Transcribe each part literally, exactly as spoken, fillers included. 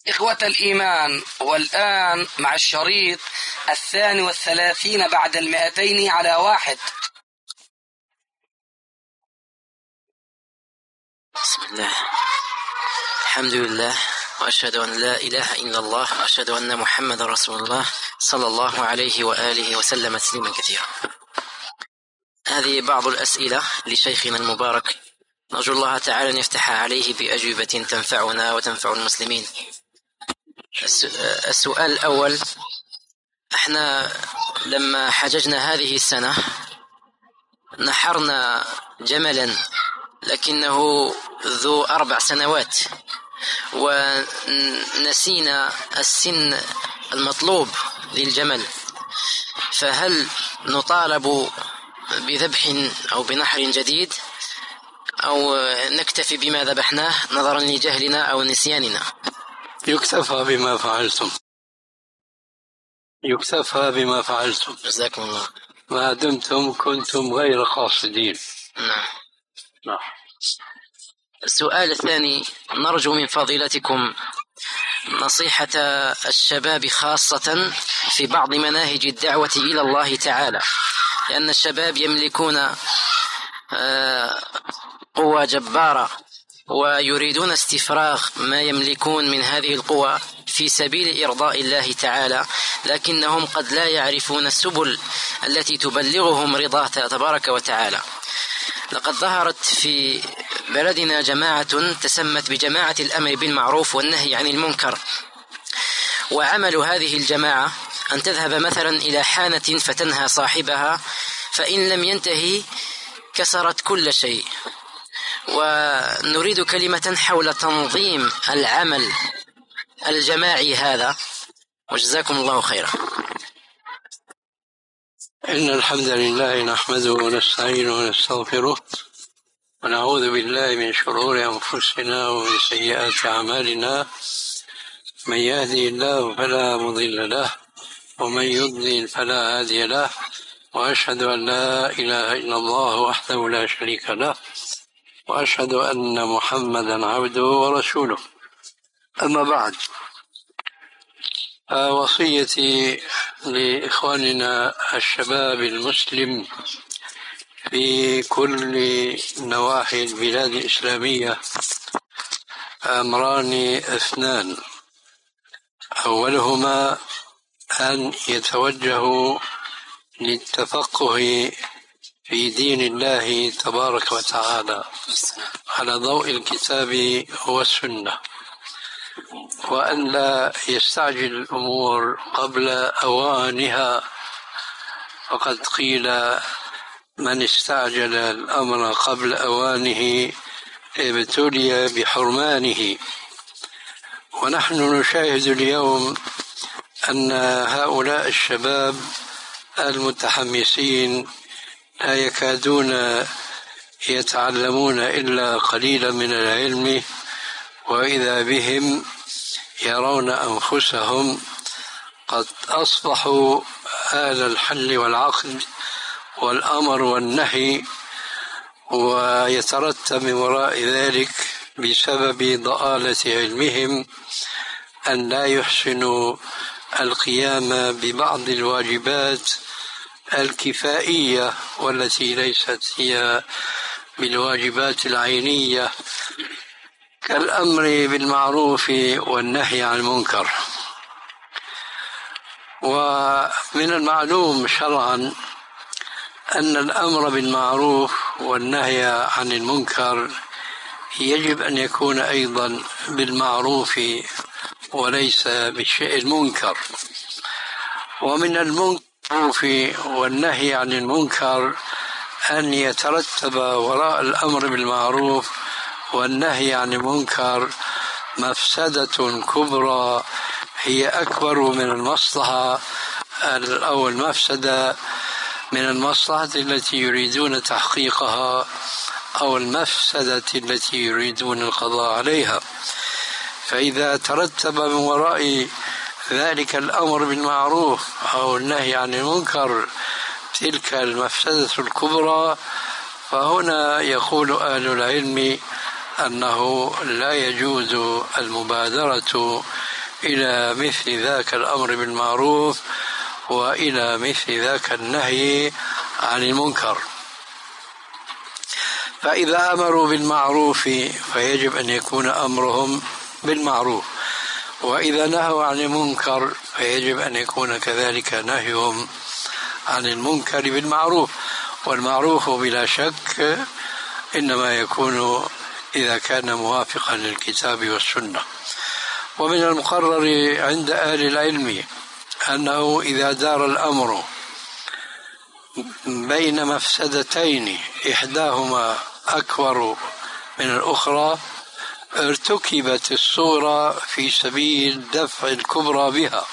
إخوة الإيمان، والآن مع الشريط الثاني والثلاثين بعد المئتين على واحد. بسم الله، الحمد لله، وأشهد أن لا إله إلا الله، وأشهد أن محمد رسول الله صلى الله عليه وآله وسلم تسليما كثيرا. هذه بعض الأسئلة لشيخنا المبارك، نرجو الله تعالى أن يفتح عليه بأجوبة تنفعنا وتنفع المسلمين. السؤال الأول: احنا لما حججنا هذه السنة نحرنا جملا لكنه ذو أربع سنوات، ونسينا السن المطلوب للجمل، فهل نطالب بذبح أو بنحر جديد أو نكتفي بما ذبحناه نظرا لجهلنا أو نسياننا؟ يكتفى بما فعلتم، يكتفى بما فعلتم. جزاكم الله. ما دمتم كنتم غير قاصدين. نعم. نعم. السؤال الثاني: نرجو من فضيلتكم نصيحة الشباب خاصة في بعض مناهج الدعوة إلى الله تعالى، لأن الشباب يملكون قوة جبارة ويريدون استفراغ ما يملكون من هذه القوى في سبيل إرضاء الله تعالى، لكنهم قد لا يعرفون السبل التي تبلغهم رضاه تبارك وتعالى. لقد ظهرت في بلدنا جماعة تسمت بجماعة الأمر بالمعروف والنهي عن المنكر، وعمل هذه الجماعة أن تذهب مثلا إلى حانة فتنهى صاحبها، فإن لم ينتهي كسرت كل شيء. ونريد كلمة حول تنظيم العمل الجماعي هذا، وجزاكم الله خيرا. إن الحمد لله نحمده ونستعينه ونستغفره ونعوذ بالله من شرور أنفسنا ومن سيئات أعمالنا. من يهدي الله فلا مضل له ومن يضلل فلا هادي له، وأشهد أن لا إله إلا الله وحده لا شريك له، وأشهد أن محمدا عبده ورسوله. أما بعد، وصيتي لإخواننا الشباب المسلم في كل نواحي البلاد الإسلامية أمران اثنان: أولهما أن يتوجهوا للتفقه في دين الله تبارك وتعالى على ضوء الكتاب والسنة، وأن لا يستعجل الأمور قبل أوانها، فقد قيل: من استعجل الأمر قبل أوانه ابتلي بحرمانه. ونحن نشاهد اليوم أن هؤلاء الشباب المتحمسين لا يكادون يتعلمون إلا قليلا من العلم، وإذا بهم يرون أنفسهم قد أصبحوا آل الحل والعقد والأمر والنهي، ويترتب من وراء ذلك بسبب ضآلة علمهم أن لا يحسنوا القيام ببعض الواجبات الكفائية والتي ليست هي بالواجبات العينية، كالأمر بالمعروف والنهي عن المنكر. ومن المعلوم شرعا أن الأمر بالمعروف والنهي عن المنكر يجب أن يكون أيضا بالمعروف وليس بالشيء المنكر. ومن المعروف والنهي عن المنكر أن يترتب وراء الأمر بالمعروف والنهي عن المنكر مفسدة كبرى هي أكبر من المصلحة أو المفسدة من المصلحة التي يريدون تحقيقها أو المفسدة التي يريدون القضاء عليها. فإذا ترتب من وراء ذلك الأمر بالمعروف أو النهي عن المنكر تلك المفسدة الكبرى، فهنا يقول أهل العلم أنه لا يجوز المبادرة إلى مثل ذاك الأمر بالمعروف وإلى مثل ذاك النهي عن المنكر. فإذا أمروا بالمعروف فيجب أن يكون أمرهم بالمعروف، وإذا نهوا عن المنكر فيجب أن يكون كذلك نهيهم عن المنكر بالمعروف. والمعروف بلا شك إنما يكون إذا كان موافقا للكتاب والسنة. ومن المقرر عند أهل العلم أنه إذا دار الأمر بين مفسدتين إحداهما أكبر من الأخرى ارتكبت الصورة في سبيل دفع الكبرى بها.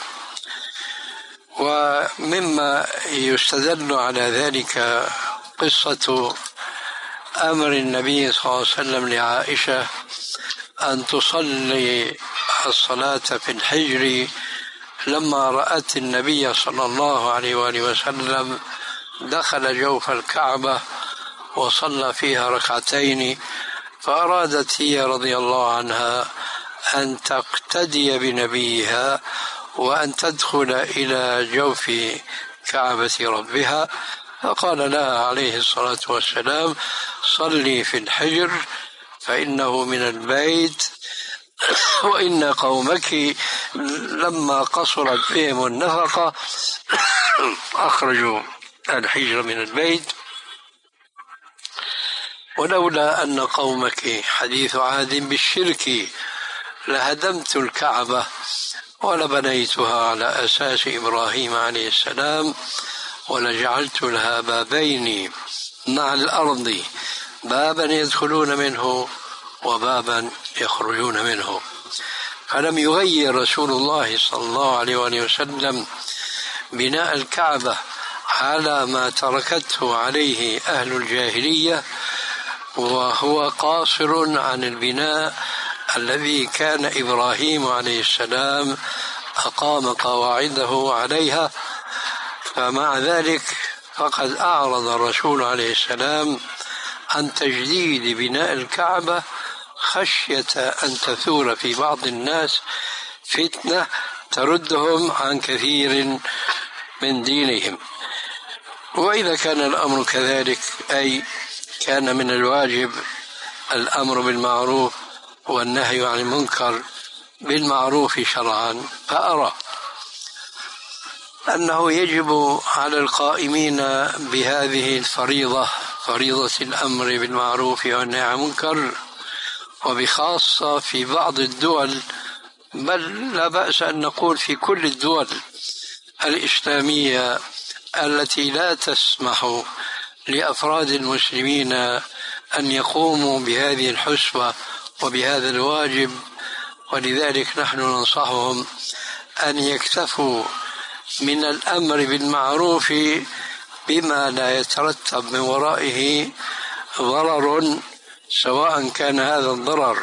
ومما يستدل على ذلك قصة أمر النبي صلى الله عليه وسلم لعائشة أن تصلي الصلاة في الحجر لما رأت النبي صلى الله عليه وآله وسلم دخل جوف الكعبة وصلى فيها ركعتين، فأرادت هي رضي الله عنها أن تقتدي بنبيها وأن تدخل إلى جوف كعبة ربها، فقال لها عليه الصلاة والسلام: صلي في الحجر فإنه من البيت، وإن قومك لما قصرت بهم النفقة أخرجوا الحجر من البيت، ولولا أن قومك حديث عهد بالشرك لهدمت الكعبة ولبنيتها على أساس إبراهيم عليه السلام ولجعلت لها بابين مع الأرض، بابا يدخلون منه وبابا يخرجون منه. فلم يغير رسول الله صلى الله عليه وسلم بناء الكعبة على ما تركته عليه أهل الجاهلية، وهو قاصر عن البناء الذي كان إبراهيم عليه السلام أقام قواعده عليها. فمع ذلك فقد أعرض الرسول عليه السلام عن تجديد بناء الكعبة خشية أن تثور في بعض الناس فتنة تردهم عن كثير من دينهم. وإذا كان الأمر كذلك، أي كان من الواجب الأمر بالمعروف والنهي عن المنكر بالمعروف شرعا، فأرى أنه يجب على القائمين بهذه الفريضة، فريضة الأمر بالمعروف والنهي عن المنكر، وبخاصة في بعض الدول، بل لا بأس أن نقول في كل الدول الإسلامية التي لا تسمح لأفراد المسلمين أن يقوموا بهذه الحسبة وبهذا الواجب. ولذلك نحن ننصحهم أن يكتفوا من الأمر بالمعروف بما لا يترتب من ورائه ضرر، سواء كان هذا الضرر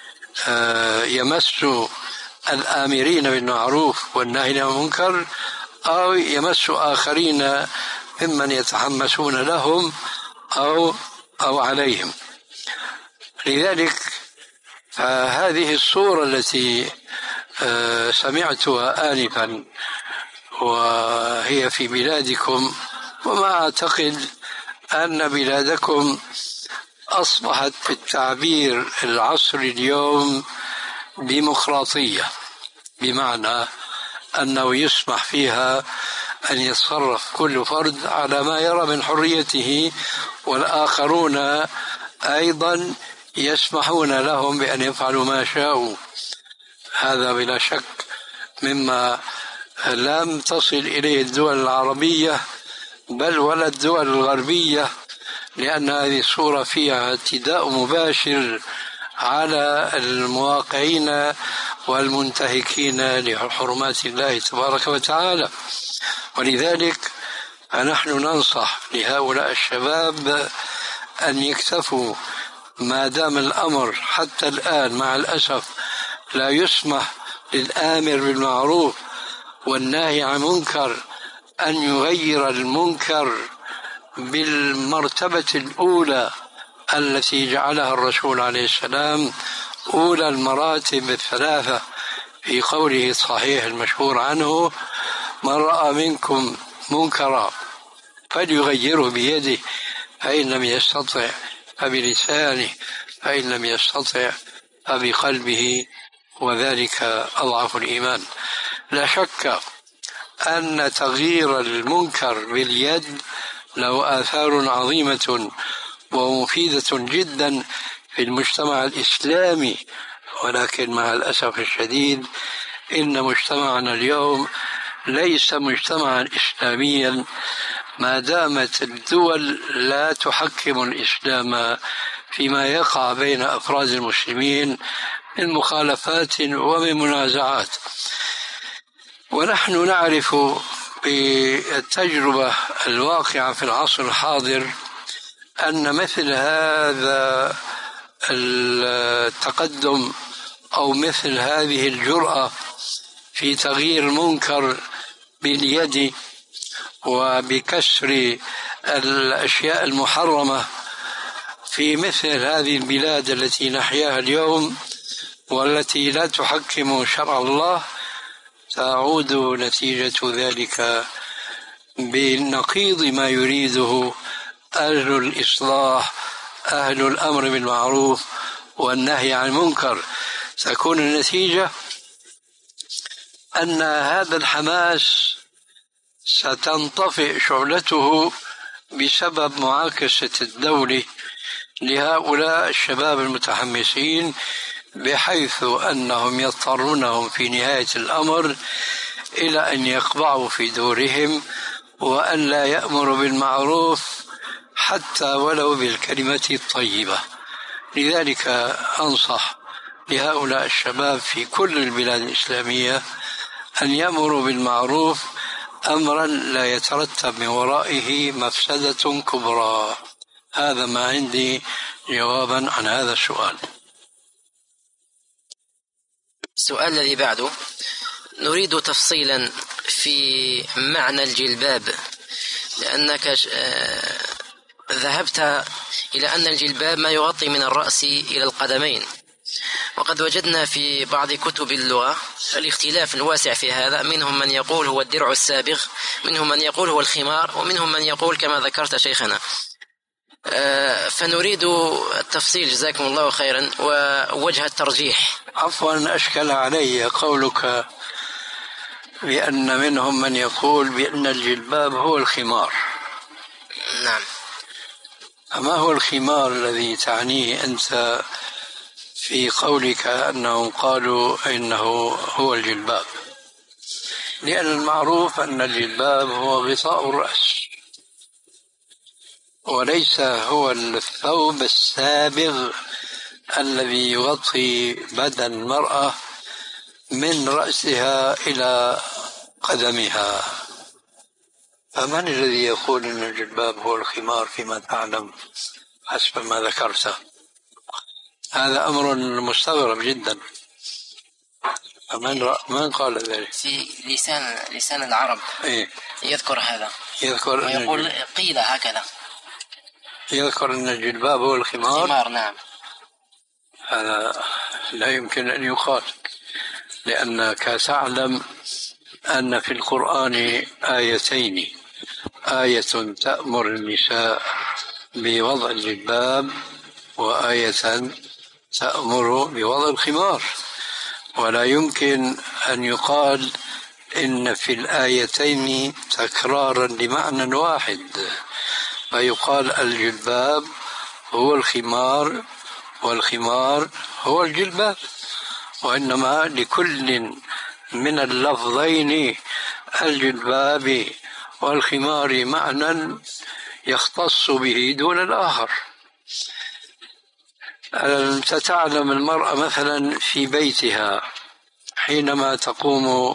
يمس الآمرين بالمعروف والناهين عن المنكر أو يمس آخرين ممن يتحمسون لهم أو أو عليهم. لذلك فهذه الصورة التي سمعتها آنفا وهي في بلادكم، وما أعتقد أن بلادكم أصبحت في التعبير العصري اليوم ديمقراطية، بمعنى أنه يسمح فيها أن يتصرف كل فرد على ما يرى من حريته، والآخرون أيضا يسمحون لهم بأن يفعلوا ما شاءوا. هذا بلا شك مما لم تصل إليه الدول العربية بل ولا الدول الغربية، لأن هذه الصورة فيها اعتداء مباشر على المواقعين والمنتهكين لحرمات الله تبارك وتعالى. ولذلك فنحن ننصح لهؤلاء الشباب أن يكتفوا ما دام الأمر حتى الآن مع الأسف لا يسمح للآمر بالمعروف والناهي عن المنكر أن يغير المنكر بالمرتبة الأولى التي جعلها الرسول عليه السلام أولى المراتب الثلاثة، في قوله الصحيح المشهور عنه: من رأى منكم منكرا فليغيره بيده، فإن لم يستطع فبلسانه، فإن لم يستطع فبقلبه، وذلك أضعف الإيمان. لا شك أن تغيير المنكر باليد له آثار عظيمة ومفيدة جدا في المجتمع الإسلامي، ولكن مع الأسف الشديد إن مجتمعنا اليوم ليس مجتمعا إسلاميا ما دامت الدول لا تحكم الإسلام فيما يقع بين أفراد المسلمين من مخالفات ومن منازعات. ونحن نعرف بالتجربة الواقعة في العصر الحاضر أن مثل هذا التقدم أو مثل هذه الجرأة في تغيير المنكر باليد وبكسر الأشياء المحرمة في مثل هذه البلاد التي نحياها اليوم والتي لا تحكم شرع الله، تعود نتيجة ذلك بنقيض ما يريده أهل الإصلاح، أهل الأمر بالمعروف والنهي عن المنكر. تكون النتيجة أن هذا الحماس ستنطفئ شعلته بسبب معاكسة الدولة لهؤلاء الشباب المتحمسين، بحيث أنهم يضطرونهم في نهاية الأمر إلى أن يقبعوا في دورهم وأن لا يأمروا بالمعروف حتى ولو بالكلمة الطيبة. لذلك أنصح لهؤلاء الشباب في كل البلاد الإسلامية أن يأمروا بالمعروف أمرا لا يترتب من ورائه مفسدة كبرى. هذا ما عندي جوابا عن هذا السؤال. السؤال الذي بعده: نريد تفصيلا في معنى الجلباب، لأنك ذهبت إلى أن الجلباب ما يغطي من الرأس إلى القدمين، وقد وجدنا في بعض كتب اللغة الاختلاف الواسع في هذا، منهم من يقول هو الدرع السابغ، منهم من يقول هو الخمار، ومنهم من يقول كما ذكرت شيخنا. فنريد التفصيل جزاكم الله خيرا ووجه الترجيح. عفوا، أشكل علي قولك بأن منهم من يقول بأن الجلباب هو الخمار. نعم. فما هو الخمار الذي تعنيه أنت في قولك أنهم قالوا إنه هو الجلباب؟ لأن المعروف أن الجلباب هو غطاء الرأس، وليس هو الثوب السابغ الذي يغطي بدن المرأة من رأسها إلى قدمها. فمن الذي يقول أن الجلباب هو الخمار فيما تعلم حسب ما ذكرت؟ هذا أمر مستغرب جدا. من, من قال ذلك؟ في لسان لسان العرب إيه؟ يذكر هذا، يذكر ويقول قيل هكذا، يذكر أن الجلباب هو الخمار. الخمار نعم. هذا لا يمكن أن يقال، لأنك تعلم أن في القرآن آيتين: آية تأمر النساء بوضع الجلباب، وآية تأمر بوضع الخمار. ولا يمكن أن يقال إن في الآيتين تكرارا لمعنى واحد، فيقال الجلباب هو الخمار والخمار هو الجلباب، وإنما لكل من اللفظين الجلباب والخمار معنى يختص به دون الآخر. أنت تعلم المرأة مثلا في بيتها حينما تقوم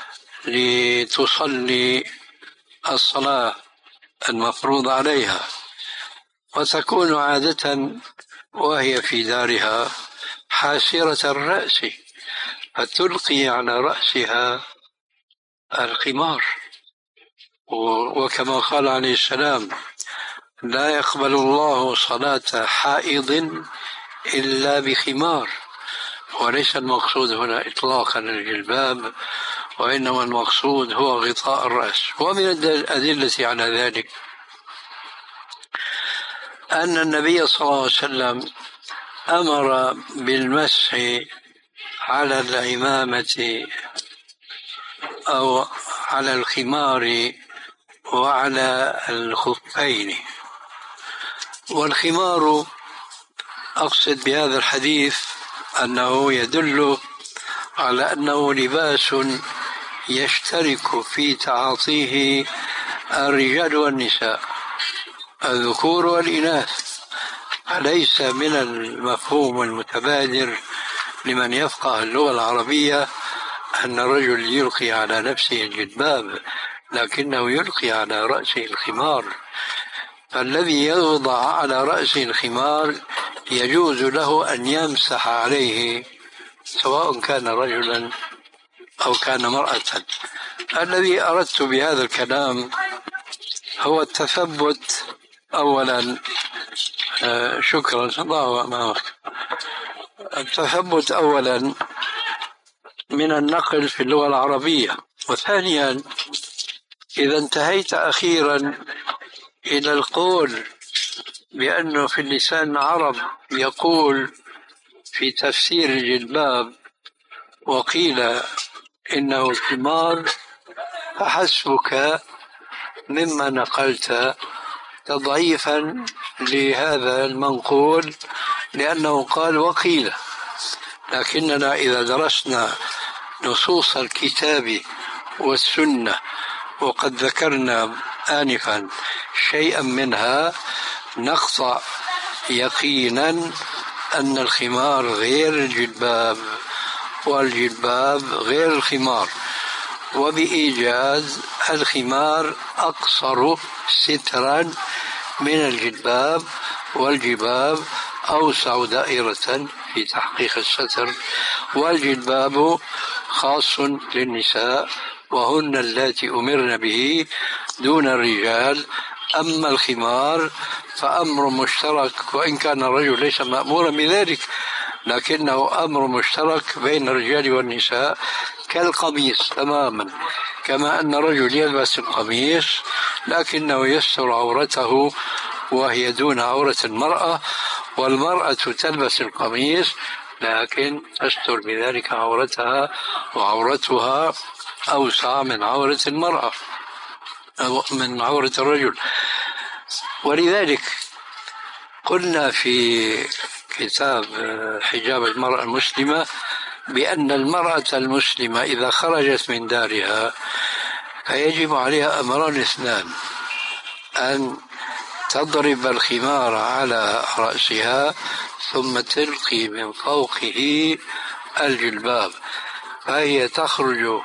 لتصلي الصلاة المفروض عليها، وتكون عادة وهي في دارها حاسرة الرأس، فتلقي على رأسها الخمار. وكما قال عليه السلام: لا يقبل الله صلاة حائض إلا بخمار. وليس المقصود هنا إطلاقا الجلباب، وإنما المقصود هو غطاء الرأس. ومن الأدلة على ذلك أن النبي صلى الله عليه وسلم أمر بالمسح على العمامة أو على الخمار وعلى الخفين. والخمار أقصد بهذا الحديث أنه يدل على أنه لباس يشترك في تعاطيه الرجال والنساء، الذكور والإناث. أليس من المفهوم المتبادر لمن يفقه اللغة العربية أن الرجل يلقي على نفسه الجلباب لكنه يلقي على رأسه الخمار؟ فالذي يوضع على رأسه الخمار يجوز له أن يمسح عليه سواء كان رجلا أو كان امرأة. الذي أردت بهذا الكلام هو التثبت أولا. آه شكرا الله معك. التثبت أولا من النقل في اللغة العربية، وثانيا إذا انتهيت أخيرا إلى القول بأنه في اللسان العرب يقول في تفسير الجلباب وقيل إنه الخمار، فحسبك مما نقلت تضعيفا لهذا المنقول، لأنه قال وقيل. لكننا إذا درسنا نصوص الكتاب والسنة وقد ذكرنا آنفا شيئا منها نقطع يقينا أن الخمار غير الجلباب والجلباب غير الخمار، وبإيجاز الخمار أقصر سترا من الجلباب، والجلباب أوسع دائرة في تحقيق الستر، والجلباب خاص للنساء وهن اللاتي أمرن به دون الرجال. أما الخمار فأمر مشترك، وإن كان الرجل ليس مأمورا بذلك لكنه أمر مشترك بين الرجال والنساء كالقميص تماما، كما أن الرجل يلبس القميص لكنه يستر عورته وهي دون عورة المرأة، والمرأة تلبس القميص لكن تستر بذلك عورتها، وعورتها أوسع من عورة المرأة أو من عورة الرجل. ولذلك قلنا في كتاب حجاب المرأة المسلمة بأن المرأة المسلمة إذا خرجت من دارها فيجب عليها أمران اثنان: أن تضرب الخمار على رأسها ثم تلقي من فوقه الجلباب، فهي تخرج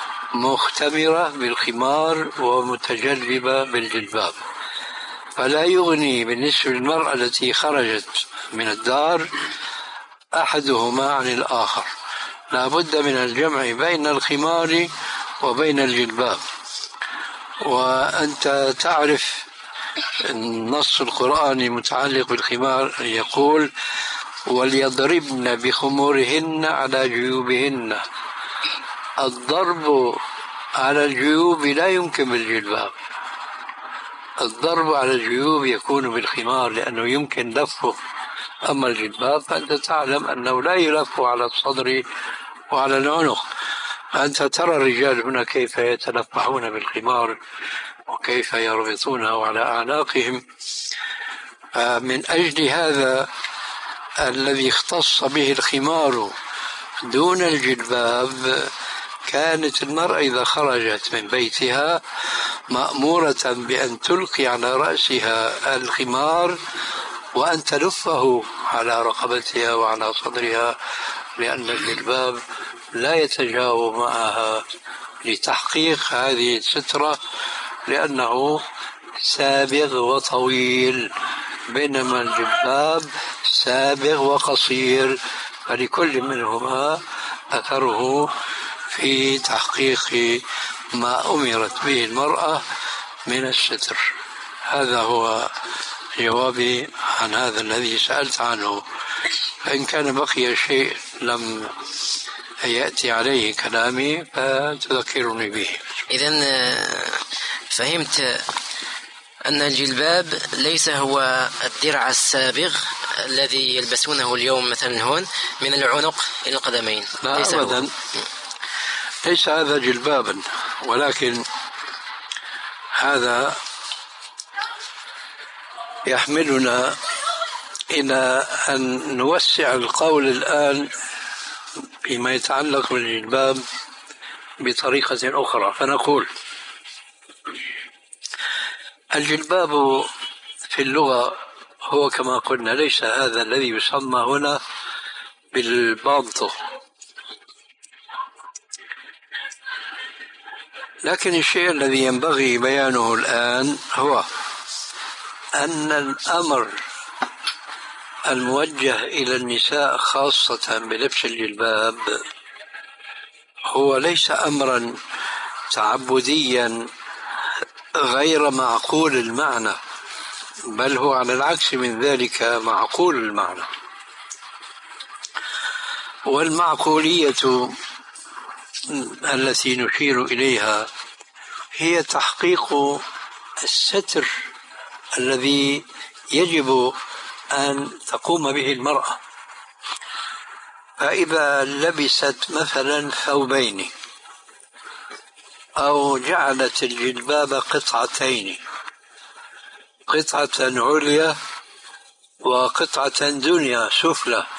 مختمرة بالخمار ومتجلبة بالجلباب. فلا يغني بالنسبة للمرأة التي خرجت من الدار أحدهما عن الآخر، لا بد من الجمع بين الخمار وبين الجلباب. وأنت تعرف النص القرآني متعلق بالخمار يقول: وليضربن بخمورهن على جيوبهن. الضرب على الجيوب لا يمكن بالجلباب، الضرب على الجيوب يكون بالخمار لأنه يمكن لفه. أما الجلباب فأنت تعلم أنه لا يلف على الصدر وعلى العنق. أنت ترى الرجال هنا كيف يتلفحون بالخمار وكيف يربطونه على أعناقهم. من أجل هذا الذي اختص به الخمار دون الجلباب، كانت المرأة إذا خرجت من بيتها مأمورة بأن تلقي على رأسها الخمار وأن تلفه على رقبتها وعلى صدرها، لأن الجلباب لا يتجاوب معها لتحقيق هذه السترة لأنه سابغ وطويل، بينما الجلباب سابغ وقصير، فلكل منهما أثره في تحقيق ما أمرت به المرأة من الستر. هذا هو جوابي عن هذا الذي سألت عنه. فإن كان بقي شيء لم يأتي عليه كلامي فتذكرني به. إذن فهمت أن الجلباب ليس هو الدرع السابغ الذي يلبسونه اليوم مثلا هون من العنق إلى القدمين. لا ليس أبدا هو. ليس هذا جلبابا، ولكن هذا يحملنا إلى أن نوسع القول الآن فيما يتعلق بالجلباب بطريقة أخرى، فنقول الجلباب في اللغة هو كما قلنا ليس هذا الذي يسمى هنا بالبانطو، لكن الشيء الذي ينبغي بيانه الآن هو أن الأمر الموجه إلى النساء خاصة بلبس الجلباب هو ليس أمرا تعبديا غير معقول المعنى، بل هو على العكس من ذلك معقول المعنى. والمعقولية التي نشير إليها هي تحقيق الستر الذي يجب أن تقوم به المرأة. فإذا لبست مثلا ثوبين أو جعلت الجلباب قطعتين، قطعة عليا وقطعة دنيا سفلى،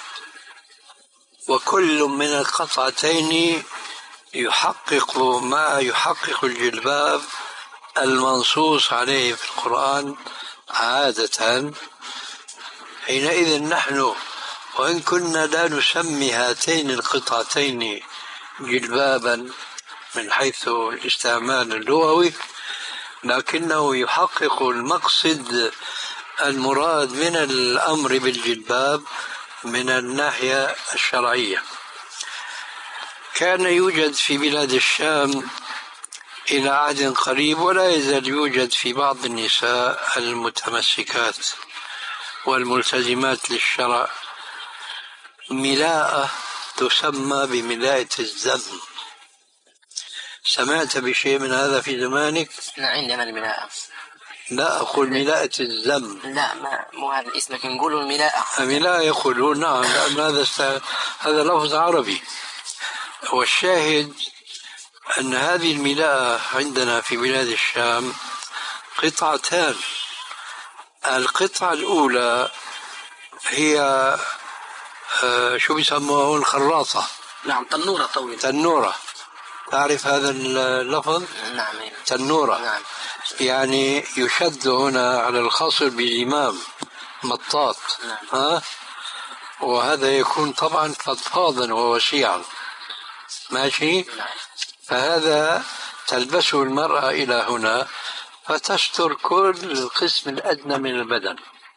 وكل من القطعتين يحقق ما يحقق الجلباب المنصوص عليه في القرآن عادة، حينئذ نحن وإن كنا لا نسمي هاتين القطعتين جلبابا من حيث الاستعمال اللغوي، لكنه يحقق المقصد المراد من الأمر بالجلباب من الناحية الشرعية. كان يوجد في بلاد الشام إلى عهد قريب، ولا يزال يوجد في بعض النساء المتمسكات والملتزمات للشرع ملاءة تسمى بملاءة الزم. سمعت بشيء من هذا في زمانك؟ لا عندنا الملاءة. لا أقول ملاءة الزم. لا ما مو هذا الاسم، لكن نقولوا الملاءة. الملاءة يقولون نعم، لأن هذا است... هذا لفظ عربي. والشاهد أن هذه الملاءة عندنا في بلاد الشام قطعتان. القطعة الأولى هي آه شو بيسموها الخراطة. نعم تنورة طويلة. تنورة، تعرف هذا اللفظ؟ نعم. تنورة. نعم. يعني يشد هنا على الخصر بزمام مطاط. نعم. ها؟ وهذا يكون طبعا فضفاضا ووسيعا. ماشي. نعم. فهذا تلبسه المرأة إلى هنا فتستر كل القسم الأدنى من البدن،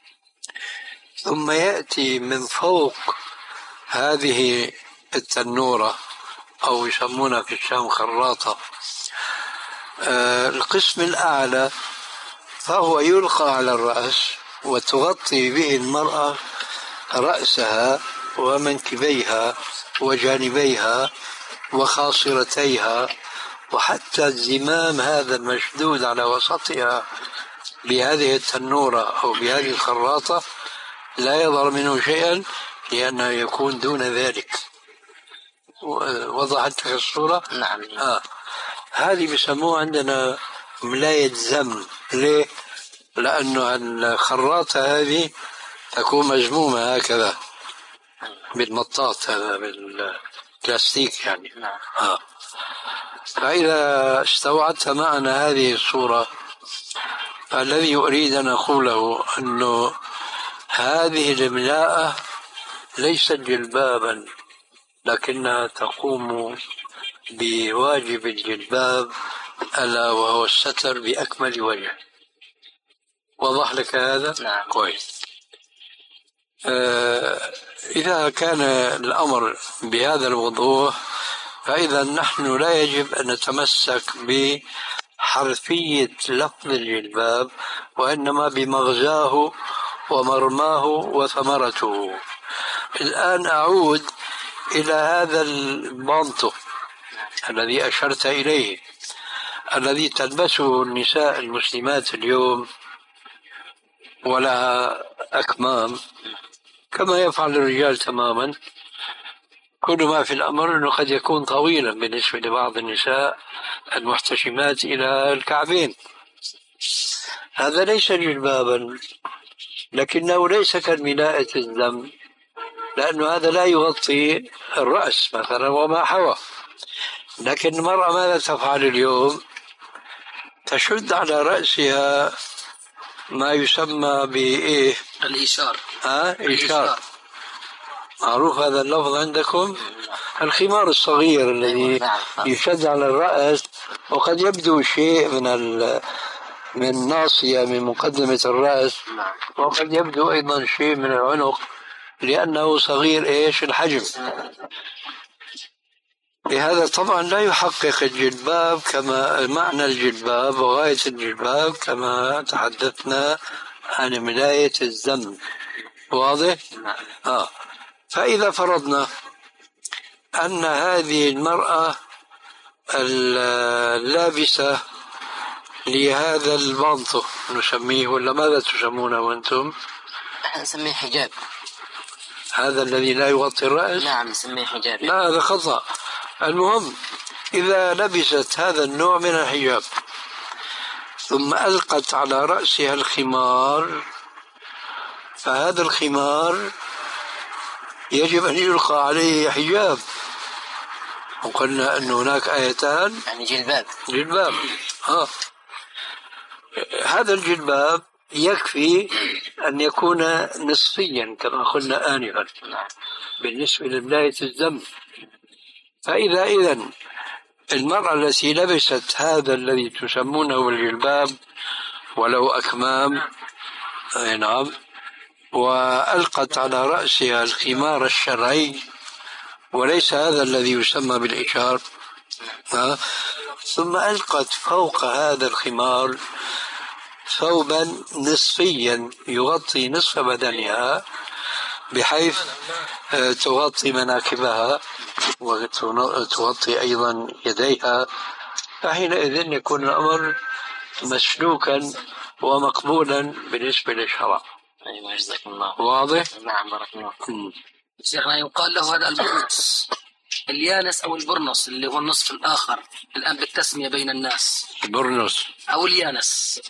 ثم يأتي من فوق هذه التنورة أو يسمونها في الشام خراطة آه القسم الأعلى، فهو يلقى على الرأس وتغطي به المرأة رأسها ومنكبيها وجانبيها وخاصرتيها، وحتى الزمام هذا المشدود على وسطها بهذه التنورة أو بهذه الخراطة لا يظهر منه شيئا لأنه يكون دون ذلك. وضحت لك الصورة؟ نعم. آه. هذه بيسموها عندنا ملاية زم. ليه؟ لأنه الخراطة هذه تكون مزمومة هكذا بالمطاط، هذا بالبلاستيك يعني. نعم. آه. فإذا استوعبت معنا هذه الصورة، فالذي أريد أن أقوله أنه هذه الملاءة ليست جلبابا، لكنها تقوم بواجب الجلباب ألا وهو الستر بأكمل وجه. وضح لك هذا؟ نعم. كويس. آه إذا كان الأمر بهذا الوضوح، فإذا نحن لا يجب أن نتمسك بحرفية لفظ الجلباب، وإنما بمغزاه ومرماه وثمرته. الآن أعود إلى هذا البانطو الذي أشرت إليه، الذي تلبسه النساء المسلمات اليوم، ولها أكمام كما يفعل الرجال تماما. كل ما في الأمر أنه قد يكون طويلا بالنسبة لبعض النساء المحتشمات إلى الكعبين. هذا ليس جلبابا، لكنه ليس كالملاءة الذم، لأنه هذا لا يغطي الرأس مثلا وما حوى. لكن المرأة ماذا تفعل اليوم؟ تشد على رأسها ما يسمى بإيه؟ الإيشار. ها؟ إيشار. معروف هذا اللفظ عندكم؟ الخمار الصغير الذي يشد على الرأس، وقد يبدو شيء من ال من ناصية من مقدمة الرأس، وقد يبدو أيضا شيء من العنق لأنه صغير إيش الحجم. لهذا طبعا لا يحقق الجلباب كما معنى الجلباب وغاية الجلباب كما تحدثنا عن ملاية الذم. واضح؟ آه. فإذا فرضنا أن هذه المرأة اللابسة لهذا البانطو نسميه، ولا ماذا تسمونه وأنتم؟ نسميه حجاب. هذا الذي لا يغطي الرأس؟ نعم نسميه حجاب. لا هذا خطأ. المهم إذا لبست هذا النوع من الحجاب ثم ألقت على رأسها الخمار، فهذا الخمار يجب أن يلقى عليه حجاب. وقلنا أن هناك آيتان يعني جلباب جلباب آه. هذا الجلباب يكفي أن يكون نصفيا كما قلنا آنفا بالنسبة لبداية الذم. فإذا إذن المرأة التي لبست هذا الذي تسمونه الجلباب ولو أكمام، نعم، وألقت على رأسها الخمار الشرعي وليس هذا الذي يسمى بالإشار، ثم ألقت فوق هذا الخمار ثوبا نصفيا يغطي نصف بدنها بحيث تغطي مناكبها وتغطي أيضا يديها، فحينئذ يكون الأمر مسلوكا ومقبولا بالنسبة للشرع. أيوة جزاكم الله. واضح؟ نعم بارك الله. شيخنا يقال له هذا البرنس اليانس أو البرنس اللي هو النصف الآخر الآن بالتسمية بين الناس. البرنس أو اليانس.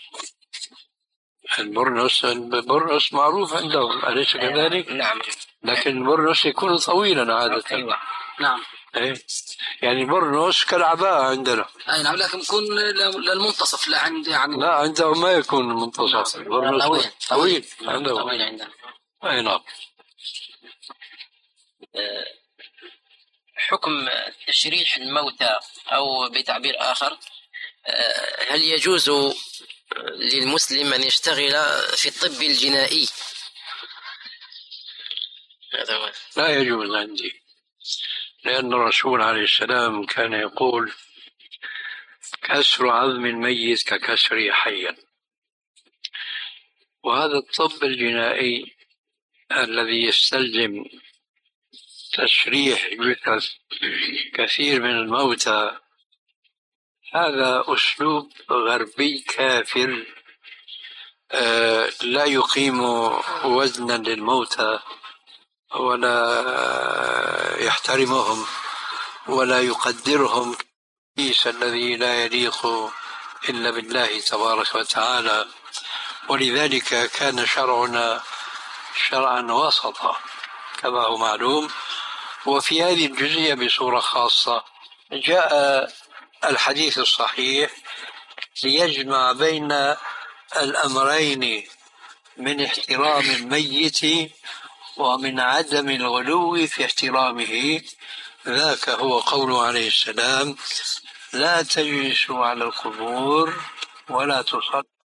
البرنس البرنس معروف عندهم أليس كذلك؟ نعم. لكن البرنس يكون طويلا عادة. أيوة. نعم. إيه؟ يعني البرنس كالعباءة عندنا. أي نعم، لكن يكون للمنتصف لا عند يعني. لا عندهم ما يكون منتصف. البرنس طويل طويل عندهم. طويل عندنا. أي نعم. حكم تشريح الموتى أو بتعبير آخر، هل يجوز للمسلم أن يشتغل في الطب الجنائي؟ لا يجوز عندي، لأن الرسول عليه السلام كان يقول كسر عظم الميت ككسره حيا. وهذا الطب الجنائي الذي يستلزم تشريح جثث كثير من الموتى هذا أسلوب غربي كافر لا يقيم وزنا للموتى ولا يحترمهم ولا يقدرهم قيس الذي لا يليق إلا بالله تبارك وتعالى. ولذلك كان شرعنا شرعا وسطا كما هو معلوم. وفي هذه الجزئية بصورة خاصة جاء الحديث الصحيح ليجمع بين الأمرين من احترام الميت ومن عدم الغلو في احترامه. ذاك هو قوله عليه السلام لا تجلسوا على القبور ولا تصلوا.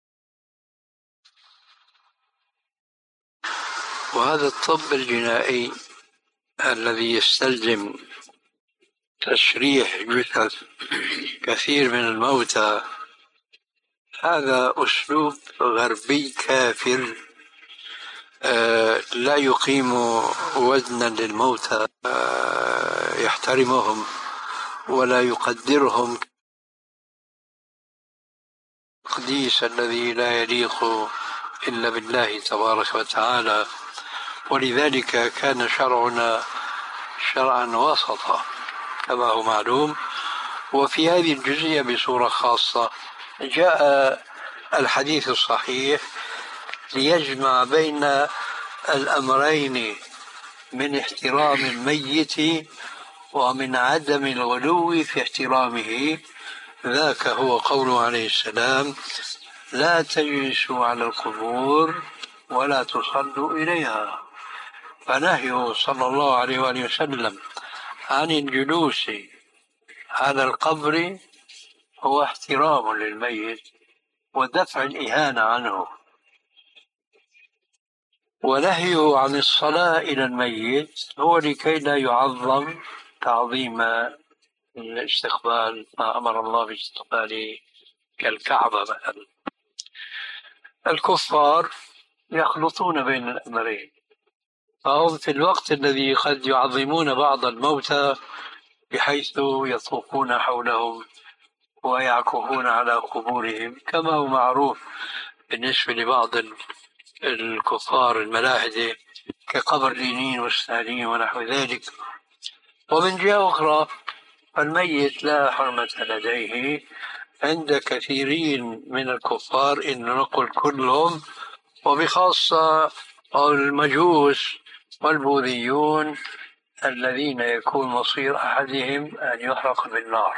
وهذا الطب الجنائي الذي يستلزم تشريح جثث كثير من الموتى هذا أسلوب غربي كافر لا يقيم وزنا للموتى يحترمهم ولا يقدرهم التقديس الذي لا يليق إلا بالله تبارك وتعالى. ولذلك كان شرعنا شرعا وسطا كما هو معلوم. وفي هذه الجزئية بصورة خاصة جاء الحديث الصحيح ليجمع بين الأمرين من احترام الميت ومن عدم الغلو في احترامه. ذاك هو قوله عليه السلام: لا تجلسوا على القبور ولا تصلوا إليها. فنهيه صلى الله عليه وآله وسلم عن الجلوس على القبر هو احترام للميت ودفع الإهانة عنه، ونهيه عن الصلاة إلى الميت هو لكي لا يعظم تعظيم الاستقبال ما أمر الله باستقباله كالكعبة مثلا. الكفار يخلطون بين الأمرين، فهم في الوقت الذي قد يعظمون بعض الموتى بحيث يطوفون حولهم ويعكفون على قبورهم كما هو معروف بالنسبة لبعض الكفار الملاحدة كقبر لينين وستالين ونحو ذلك. ومن جهة أخرى الميت لا حرمة لديه عند كثيرين من الكفار، إن نقول كلهم، وبخاصة المجوس والبوذيون الذين يكون مصير أحدهم أن يحرق بالنار.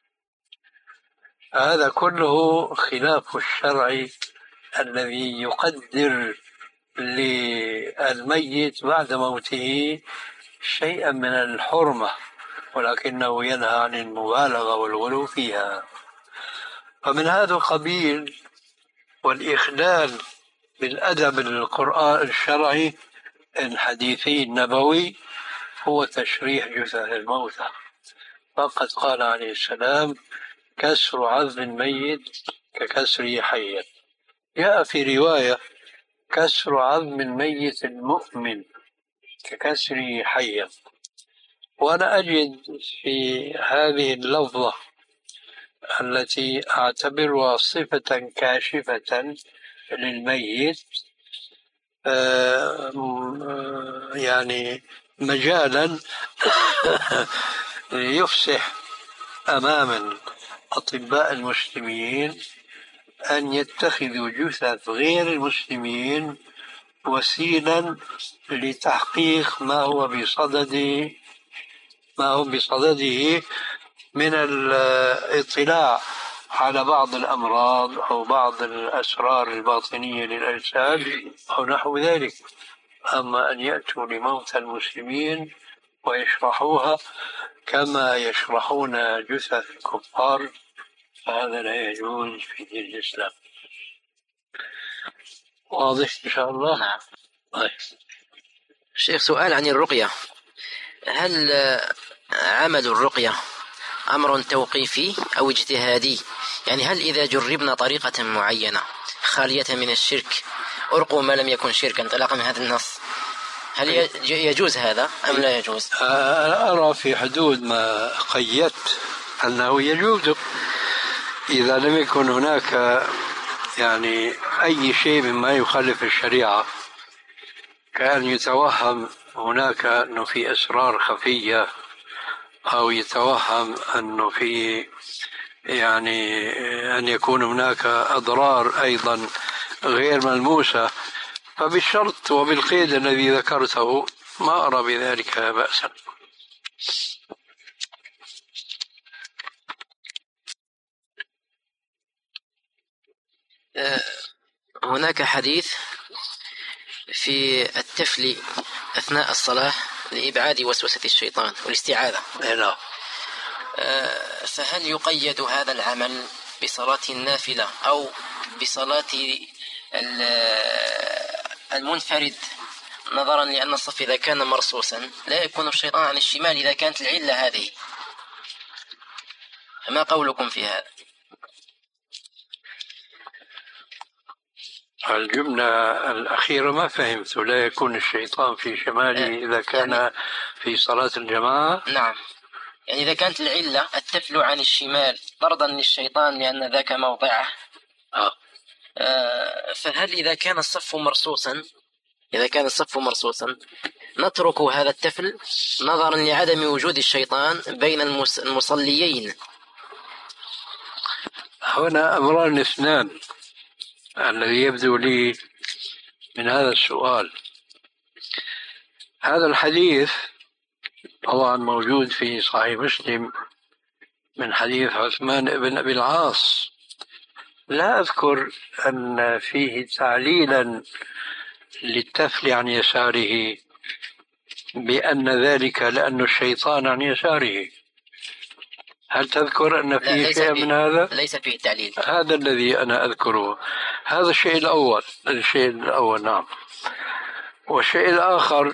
هذا كله خلاف الشرع الذي يقدر للميت بعد موته شيئا من الحرمة، ولكنه ينهى عن المبالغة والغلو فيها. فمن هذا القبيل والإخلال بالأدب القرآن الشرعي الحديثي النبوي هو تشريح جثث الموتى. فقد قال عليه السلام: كسر عظم الميت ككسره حيا. جاء في رواية: كسر عظم الميت المؤمن ككسره حيا. وأنا أجد في هذه اللفظة التي أعتبرها صفة كاشفة للميت يعني مجالا يفسح أمام أطباء المسلمين أن يتخذوا جثث غير المسلمين وسيلا لتحقيق ما هو بصدد ما هو بصدده من الاطلاع على بعض الأمراض أو بعض الأسرار الباطنية للأجساد أو نحو ذلك. أما أن يأتوا لموتى المسلمين ويشرحوها كما يشرحون جثث الكفار فهذا لا يجوز في دين الإسلام. واضح إن شاء الله؟ نعم. طيب. شيخ، سؤال عن الرقية: هل عمل الرقية أمر توقيفي أو اجتهادي؟ يعني هل إذا جربنا طريقة معينة خالية من الشرك أرقوا ما لم يكن شركا انطلاقا من هذا النص، هل يجوز هذا أم لا يجوز؟ أنا أرى في حدود ما قيدت أنه يجوز إذا لم يكن هناك يعني أي شيء مما يخالف الشريعة، كان يتوهم هناك أنه في أسرار خفية أو يتوهم أنه في يعني أن يكون هناك أضرار أيضا غير ملموسة، فبالشرط وبالقيد الذي ذكرته ما أرى بذلك بأسا. هناك حديث في التفل أثناء الصلاة لإبعاد وسوسة الشيطان والاستعاذة، فهل يقيد هذا العمل بصلاة النافلة أو بصلاة المنفرد، نظرا لأن الصف إذا كان مرصوصا لا يكون الشيطان عن الشمال إذا كانت العلة هذه؟ ما قولكم في هذا؟ الجملة الأخيرة ما فهمت. لا يكون الشيطان في شماله إذا كان يعني في صلاة الجماعة. نعم، يعني إذا كانت العلة التفل عن الشمال طردا للشيطان لأن ذاك موضعه، آه. آه، فهل إذا كان الصف مرصوصا إذا كان الصف مرصوصا نترك هذا التفل نظرا لعدم وجود الشيطان بين المس- المصليين؟ هنا أمران اثنان الذي يبدو لي من هذا السؤال. هذا الحديث طبعا موجود في صحيح مسلم من حديث عثمان بن أبي العاص. لا أذكر أن فيه تعليلا للتفل عن يساره بأن ذلك لأن الشيطان عن يساره. هل تذكر أن فيه شيء من هذا؟ ليس فيه تعليل. هذا الذي أنا أذكره. هذا الشيء الأول. الشيء الأول نعم. والشيء الآخر،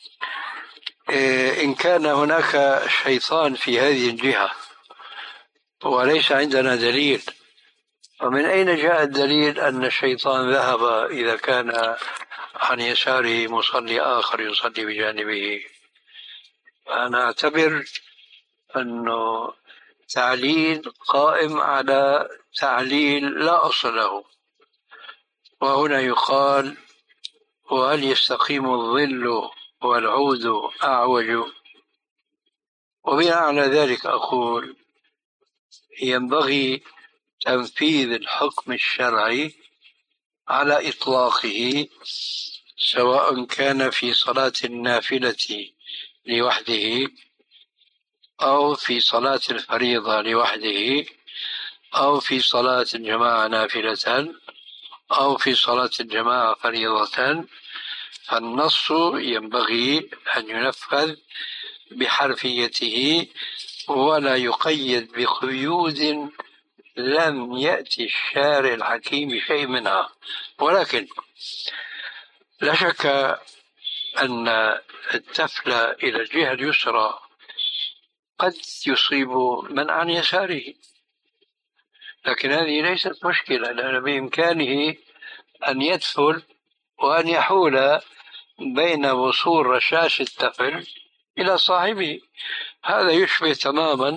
إن كان هناك شيطان في هذه الجهة وليس عندنا دليل، ومن أين جاء الدليل أن الشيطان ذهب إذا كان عن يساره مصلي آخر يصلي بجانبه؟ أنا أعتبر أنه تعليل قائم على تعليل لا أصل له. وهنا يقال: وهل يستقيم الظل والعود أعوج؟ وبناء على ذلك أقول ينبغي تنفيذ الحكم الشرعي على إطلاقه، سواء كان في صلاة النافلة لوحده أو في صلاة الفريضة لوحده أو في صلاة الجماعة نافلة أو في صلاة الجماعة فريضة. فالنص ينبغي أن ينفذ بحرفيته ولا يقيد بقيود لم يأتي الشارع الحكيم بشيء منها. ولكن لا شك أن التفل إلى الجهة اليسرى قد يصيب من عن يساره، لكن هذه ليست مشكلة، لأن بإمكانه أن يدفل وأن يحول بين وصول رشاش التفل إلى صاحبه. هذا يشبه تماما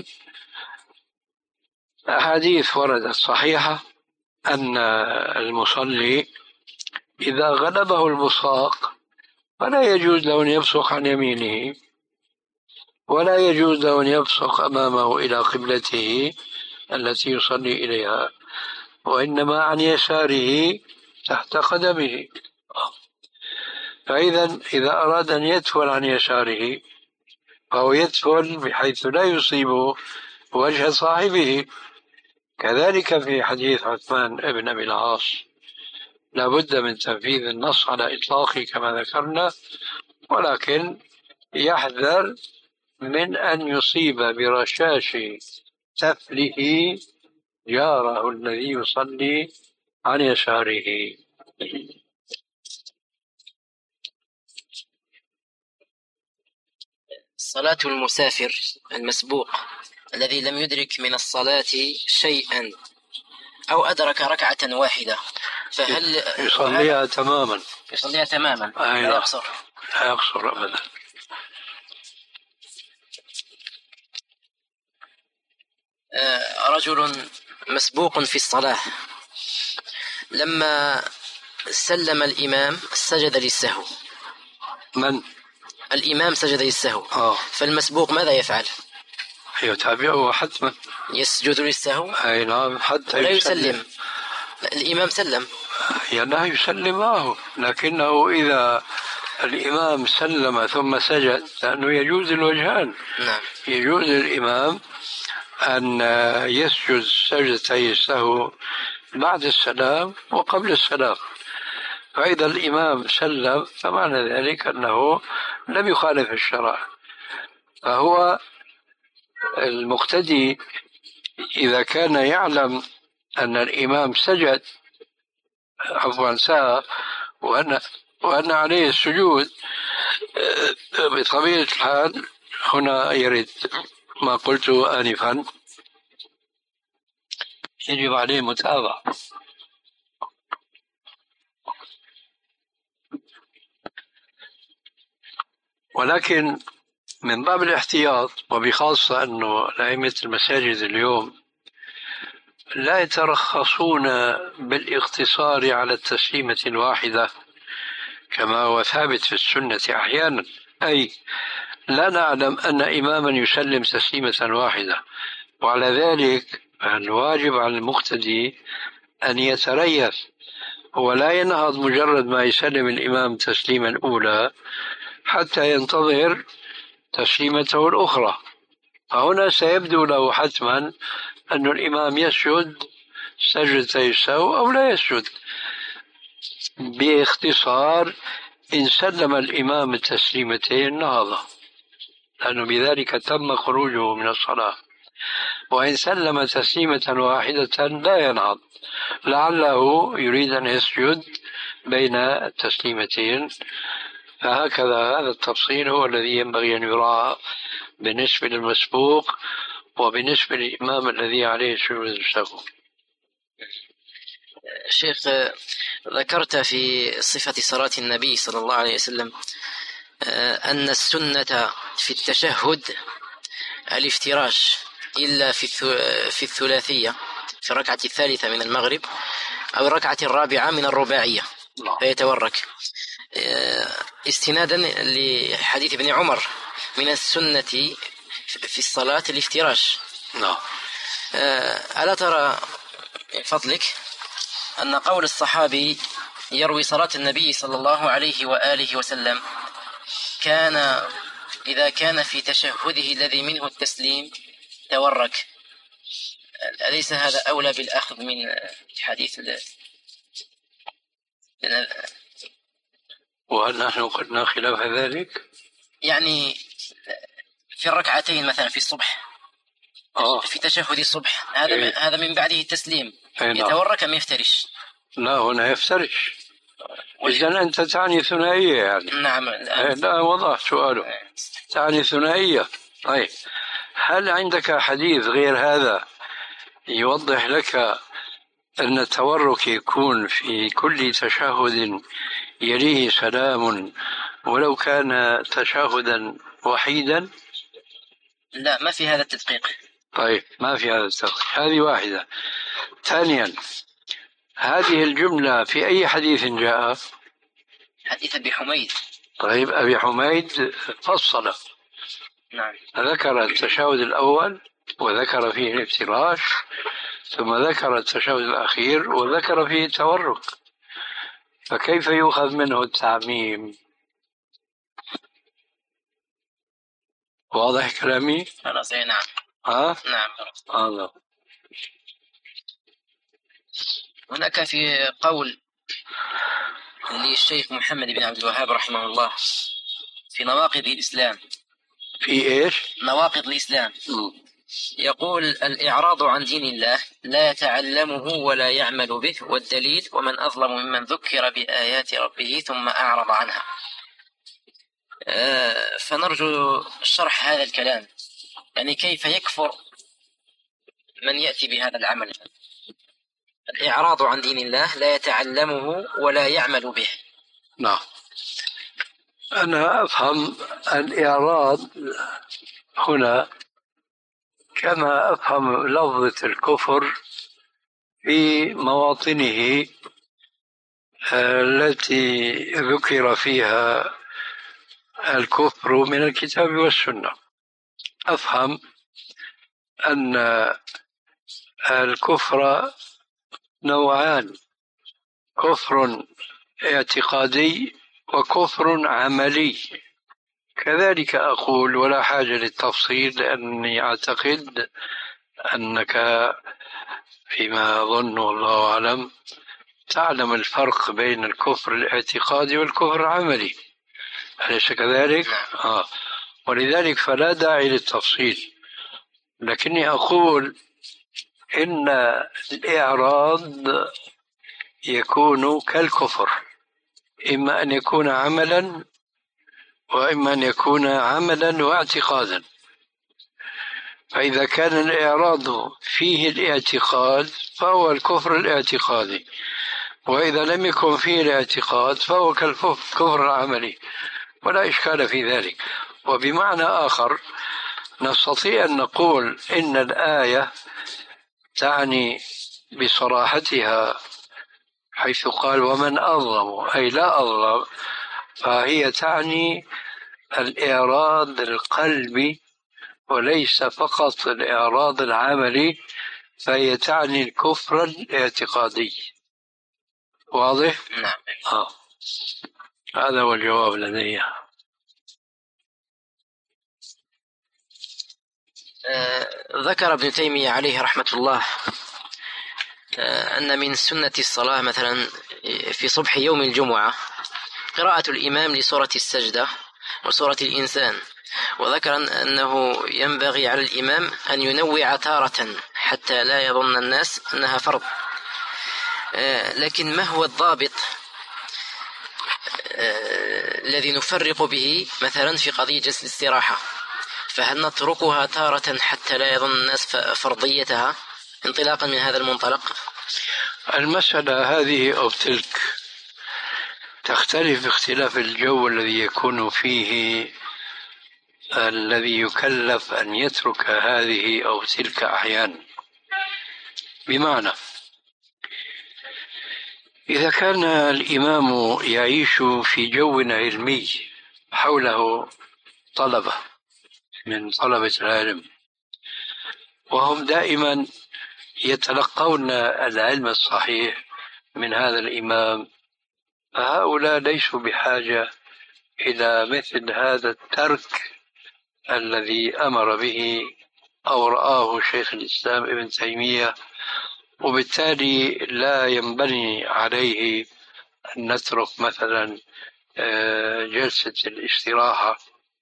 أحاديث وردت صحيحة أن المصلي إذا غلبه البصاق فلا يجوز له أن يبصق عن يمينه ولا يجوز له أن يبصق أمامه إلى قبلته التي يصلي إليها، وإنما عن يساره تحت قدمه. فإذا إذا أراد أن يدفل عن يساره فهو يدفل بحيث لا يصيب وجه صاحبه. كذلك في حديث عثمان بن أبي العاص لا بد من تنفيذ النص على إطلاقه كما ذكرنا، ولكن يحذر من أن يصيب برشاش تفله جاره الذي يصلي عن يساره. صلاة المسافر المسبوق الذي لم يدرك من الصلاة شيئا أو أدرك ركعة واحدة فهل يصليها تماما؟ يصليها تماما لا يقصر؟ لا يقصر أبدا. رجل مسبوق في الصلاة لما سلم الإمام سجد للسهو. من؟ الإمام سجد للسهو. آه. فالمسبوق ماذا يفعل؟ يتابعه حتما، يسجد للسهو. أي نعم، حتى ولا يسلم. يسلم. الإمام سلم يعني يسلم معه، لكنه إذا الإمام سلم ثم سجد، لأنه يجوز الوجهان. نعم. يجوز الإمام أن يسجد سجدتي السهو بعد السلام وقبل السلام، فإذا الإمام سلم فمعنى ذلك أنه لم يخالف الشرع. فهو المقتدي إذا كان يعلم أن الإمام سجد عفوا سهى وأن, وأن عليه السجود، بطبيعة الحال هنا يرد ما قلته آنفا، يجب عليه متابعة. ولكن من باب الاحتياط، وبخاصة أنه أئمة المساجد اليوم لا يترخصون بالاقتصار على التسليمة الواحدة كما هو ثابت في السنة أحيانا، أي لا نعلم أن إماما يسلم تسليمة واحدة، وعلى ذلك الواجب على المقتدي أن يتريث ولا ينهض مجرد ما يسلم الإمام تسليما الأولى حتى ينتظر تسليمته الأخرى. فهنا سيبدو له حتما أن الإمام يسجد سجدتي السهو أو لا يسجد. باختصار، إن سلم الإمام التسليمتين نهض، لأنه بذلك تم خروجه من الصلاة، وإن سلم تسليمة واحدة لا ينهض، لعله يريد أن يسجد بين التسليمتين. فهكذا هذا التفصيل هو الذي ينبغي أن يراعى بالنسبة للمسبوق وبالنسبة للإمام الذي عليه سجود السهو. شيخ، ذكرت في صفة صلاة النبي صلى الله عليه وسلم أن السنة في التشهد الافتراش إلا في الثلاثية، في الركعة الثالثة من المغرب أو الركعة الرابعة من الرباعية فيتورك، استنادا لحديث ابن عمر من السنة في الصلاة الافتراش. ألا ترى من فضلك أن قول الصحابي يروي صلاة النبي صلى الله عليه وآله وسلم كان إذا كان في تشهده الذي منه التسليم تورك، أليس هذا أولى بالأخذ من حديث ال... وهل نحن قلنا خلاف ذلك؟ يعني في الركعتين مثلا في الصبح آه. في تشهد الصبح هذا إيه؟ هذا من بعده التسليم يتورك أم يفترش؟ لا، هنا يفترش. إذن أنت تعني ثنائية يعني. نعم. لا، وضح سؤاله. تعني ثنائية. طيب، هل عندك حديث غير هذا يوضح لك أن التورك يكون في كل تشهد يليه سلام ولو كان تشهدا وحيدا؟ لا، ما في هذا التدقيق. طيب، ما في هذا التدقيق. هذه واحدة. ثانيا، هذه الجملة في أي حديث جاء؟ حديث أبي حميد. طيب، أبي حميد فصل. نعم. ذكر التشهد الأول وذكر فيه الافتراش، ثم ذكر التشهد الأخير وذكر فيه التورك، فكيف يؤخذ منه التعميم؟ واضح كلامي؟ خلاص. نعم. ها؟ نعم. الله. هناك في قول للشيخ محمد بن عبد الوهاب رحمه الله في نواقض الإسلام. في إيش؟ نواقض الإسلام. م. يقول: الإعراض عن دين الله لا يتعلمه ولا يعمل به، والدليل: ومن أظلم ممن ذكر بآيات ربه ثم أعرض عنها. آه فنرجو شرح هذا الكلام، يعني كيف يكفر من يأتي بهذا العمل؟ الإعراض عن دين الله لا يتعلمه ولا يعمل به. نعم، أنا أفهم الإعراض هنا كما أفهم لفظة الكفر في مواطنه التي ذكر فيها الكفر من الكتاب والسنة. أفهم أن الكفر نوعان: كفر اعتقادي وكفر عملي. كذلك أقول ولا حاجة للتفصيل، لأني أعتقد أنك فيما أظن والله أعلم تعلم الفرق بين الكفر الاعتقادي والكفر العملي، أليس كذلك؟ آه. ولذلك فلا داعي للتفصيل، لكني أقول إن الإعراض يكون كالكفر، إما أن يكون عملا وإما أن يكون عملا واعتقادا. فإذا كان الإعراض فيه الاعتقاد فهو الكفر الاعتقادي، وإذا لم يكن فيه الاعتقاد فهو كالكفر العملي. ولا إشكال في ذلك. وبمعنى آخر نستطيع أن نقول إن الآية تعني بصراحتها حيث قال ومن أظلم أي لا أظلم، فهي تعني الإعراض القلبي وليس فقط الإعراض العملي، فهي تعني الكفر الاعتقادي. واضح؟ نعم. آه. هذا هو الجواب لدي. آه ذكر ابن تيمية عليه رحمة الله آه أن من سنة الصلاة مثلا في صبح يوم الجمعة قراءة الإمام لسورة السجدة وسورة الإنسان، وذكر أنه ينبغي على الإمام أن ينوع تارة حتى لا يظن الناس أنها فرض. آه لكن ما هو الضابط آه الذي نفرق به مثلا في قضية جلسة الاستراحة؟ فهل نتركها تارة حتى لا يظن الناس فرضيتها انطلاقا من هذا المنطلق؟ المسألة هذه أو تلك تختلف باختلاف الجو الذي يكون فيه الذي يكلف أن يترك هذه أو تلك أحيانا. بمعنى إذا كان الإمام يعيش في جو علمي حوله طلبة من طلبة العلم وهم دائما يتلقون العلم الصحيح من هذا الإمام، فهؤلاء ليسوا بحاجة إلى مثل هذا الترك الذي أمر به أو رآه شيخ الإسلام ابن تيمية، وبالتالي لا ينبني عليه أن نترك مثلا جلسة الاستراحة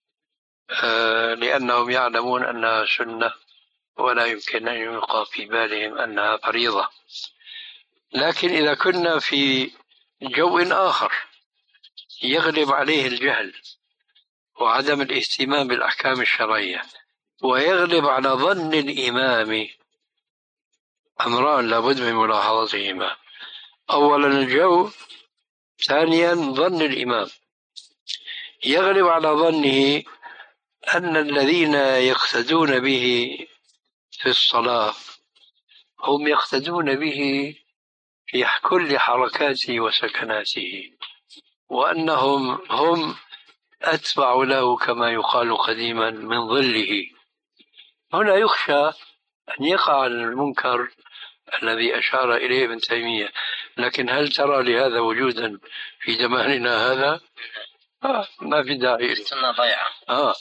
لأنهم يعلمون أنها سنة ولا يمكن أن يلقى في بالهم أنها فريضة. لكن إذا كنا في جو آخر يغلب عليه الجهل وعدم الاهتمام بالأحكام الشرعية ويغلب على ظن الإمام أمران لابد من ملاحظتهما: أولا الجو، ثانيا ظن الإمام. يغلب على ظنه أن الذين يقتدون به في الصلاة هم يقتدون به في كل حركاته وسكناته، وأنهم هم أتبع له كما يقال قديما من ظله. هنا يخشى أن يقع المنكر الذي أشار إليه ابن تيمية. لكن هل ترى لهذا وجودا في زماننا هذا؟ آه ما في داعي. السنة ضيعة. آه.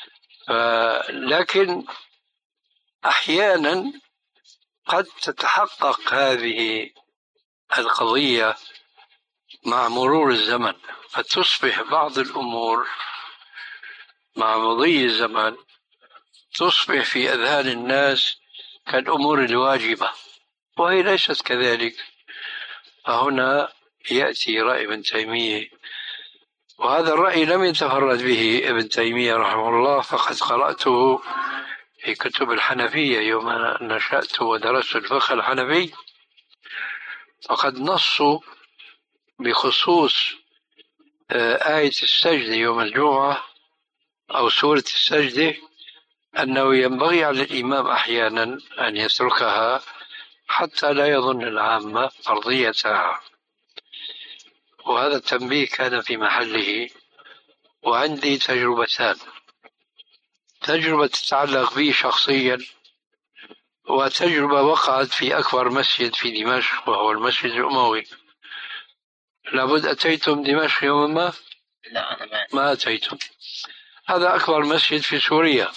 لكن أحيانا قد تتحقق هذه القضية مع مرور الزمن، فتصبح بعض الأمور مع مضي الزمن تصبح في أذهان الناس كالأمور الواجبة، وهي ليست كذلك. فهنا يأتي رأي ابن تيمية، وهذا الرأي لم يتفرد به ابن تيمية رحمه الله، فقد قرأته في كتب الحنفية يوم نشأت ودرست الفقه الحنفي، فقد نصوا بخصوص آية السجدة يوم الجمعة أو سورة السجدة أنه ينبغي على الإمام أحيانا أن يتركها حتى لا يظن العامة فرضيتها، وهذا التنبيه كان في محله. وعندي تجربتان: تجربة تتعلق بي شخصيا، وتجربة وقعت في أكبر مسجد في دمشق وهو المسجد الأموي. لابد أتيتم دمشق يوما ما؟ لا أنا ما أتيتم. هذا أكبر مسجد في سوريا.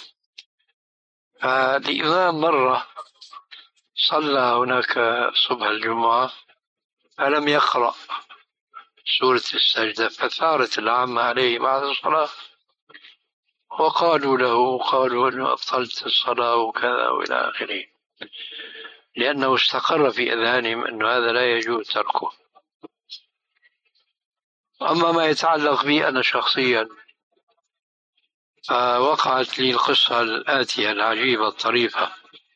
فالإمام مرة صلى هناك صبح الجمعة فلم يقرأ سورة السجدة، فثارت العامة عليه بعد الصلاة وقالوا له قالوا أنه أبطلت الصلاة وكذا وإلى آخره، لأنه استقر في أذهانهم أن هذا لا يجوز تركه. أما ما يتعلق بي أنا شخصيا، فوقعت لي القصة الآتية العجيبة الطريفة.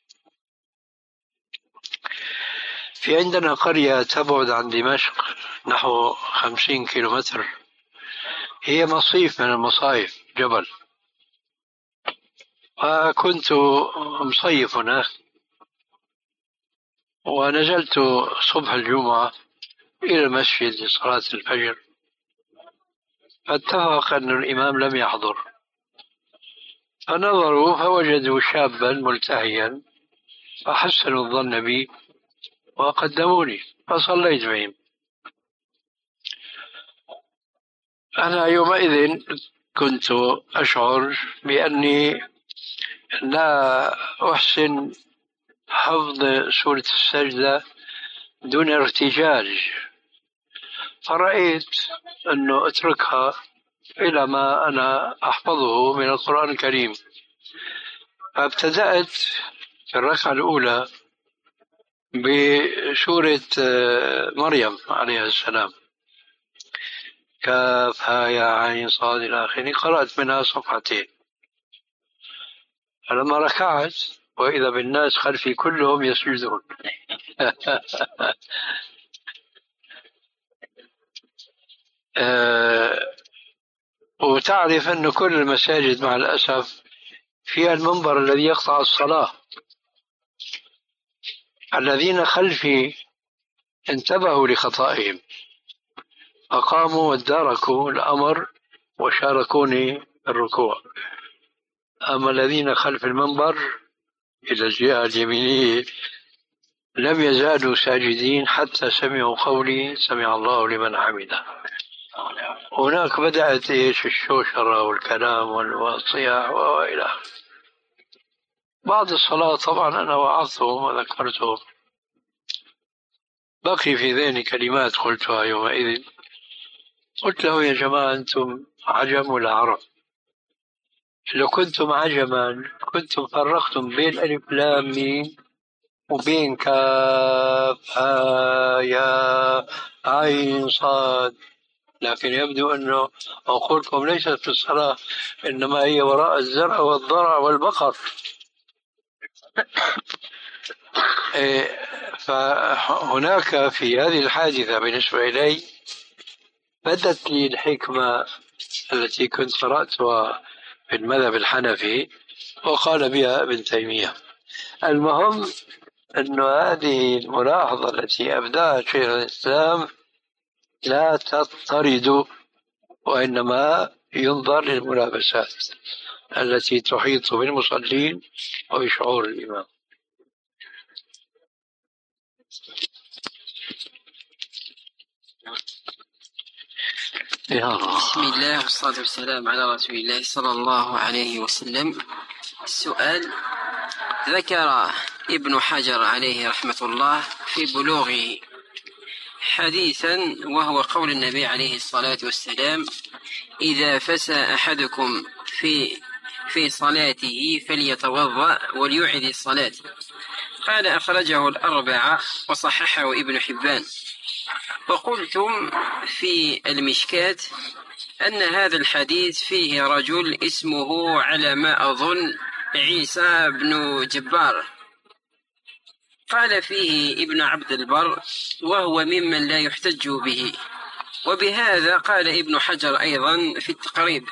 في عندنا قرية تبعد عن دمشق نحو خمسين كيلومتر، هي مصيف من المصايف، جبل. وكنت مصيف هناك، ونزلت صبح الجمعة إلى المسجد لصلاة الفجر، فاتفق أن الإمام لم يحضر، فنظروا فوجدوا شابا ملتحيا فحسنوا الظن بي وقدموني فصليت بهم. أنا يومئذ كنت أشعر بأني لا أحسن حفظ سورة السجدة دون ارتجاج، فرأيت أنه أتركها إلى ما أنا أحفظه من القرآن الكريم. فابتدأت في الركعة الأولى بسورة مريم عليه السلام، كافها يا عين صاد إلى آخره، قرأت منها صفحتين. فلما ركعت وإذا بالناس خلفي كلهم يسجدون. أه وتعرف أن كل المساجد مع الأسف فيها المنبر الذي يقطع الصلاة. الذين خلفي انتبهوا لخطائهم، أقاموا واداركوا الأمر وشاركوني الركوع. أما الذين خلف المنبر إلى الجهة اليمينية لم يزالوا ساجدين حتى سمعوا قولي سمع الله لمن حمده. هناك بدأت إيش الشوشرة والكلام والصياح وإلى آخره. بعد الصلاة طبعا أنا وعظتهم وذكرتهم، بقي في ذهني كلمات قلتها يومئذ. قلت له يا جماعة أنتم عجم ولا عرب؟ لو كنتم عجما كنتم فرقتم بين ألف لام ميم وبين كاف ها يا عين صاد، لكن يبدو أنه عقولكم ليست في الصلاة، إنما هي وراء الزرع والضرع والبقر. فهناك في هذه الحادثة بالنسبة إلي بدت لي الحكمة التي كنت قرأتها في المذهب الحنفي وقال بها ابن تيمية. المهم أن هذه الملاحظة التي أبداها شيخ الإسلام لا تضطرد، وإنما ينظر للملابسات التي تحيط بالمصلين وبشعور الإمام. بسم الله والصلاة والسلام على رسول الله صلى الله عليه وسلم. السؤال: ذكر ابن حجر عليه رحمة الله في بلوغه حديثا وهو قول النبي عليه الصلاة والسلام: إذا فسى أحدكم في في صلاته فليتوضأ وليعد الصلاة. قال: أخرجه الأربعة وصححه ابن حبان. وقلتم في المشكات أن هذا الحديث فيه رجل اسمه على ما أظن عيسى بن جبار. قال فيه ابن عبد البر وهو ممن لا يحتج به، وبهذا قال ابن حجر أيضا في التقريب.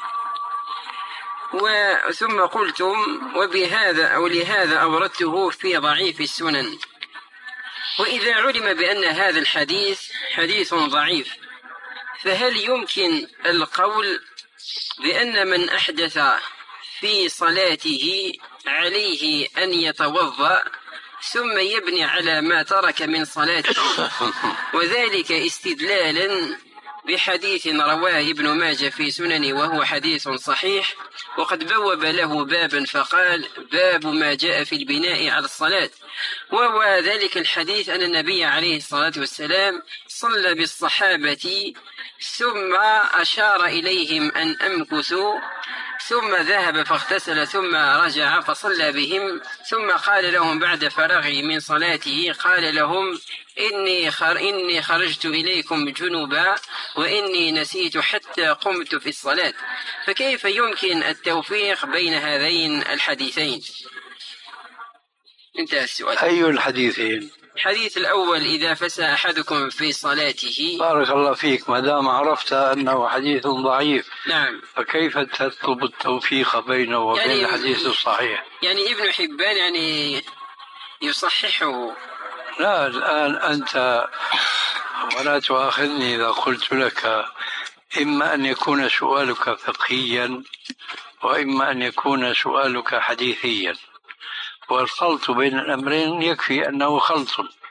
وثم قلتم وبهذا أو لهذا أوردته في ضعيف السنن. وإذا علم بأن هذا الحديث حديث ضعيف، فهل يمكن القول بأن من أحدث في صلاته عليه أن يتوضأ ثم يبني على ما ترك من صلاته، وذلك استدلالا بحديث رواه ابن ماجه في سننه وهو حديث صحيح، وقد بوب له بابا فقال: باب ما جاء في البناء على الصلاة. وهو ذلك الحديث أن النبي عليه الصلاة والسلام صلى بالصحابة ثم أشار إليهم أن أمكثوا، ثم ذهب فاغتسل ثم رجع فصلى بهم، ثم قال لهم بعد فراغه من صلاته قال لهم: إني, خر إني خرجت إليكم جنبا وإني نسيت حتى قمت في الصلاة. فكيف يمكن التوفيق بين هذين الحديثين؟ انتهى السؤال. أي الحديثين؟ الحديث الأول: إذا فسى أحدكم في صلاته. بارك الله فيك، ما دام عرفت أنه حديث ضعيف، نعم، فكيف تطلب التوفيق بينه وبين يعني الحديث الصحيح؟ يعني ابن حبان يعني يصححه. لا، الآن أنت، ولا تؤاخذني إذا قلت لك، إما أن يكون سؤالك فقهيا وإما أن يكون سؤالك حديثيا، والخلط بين الأمرين يكفي أنه خلط.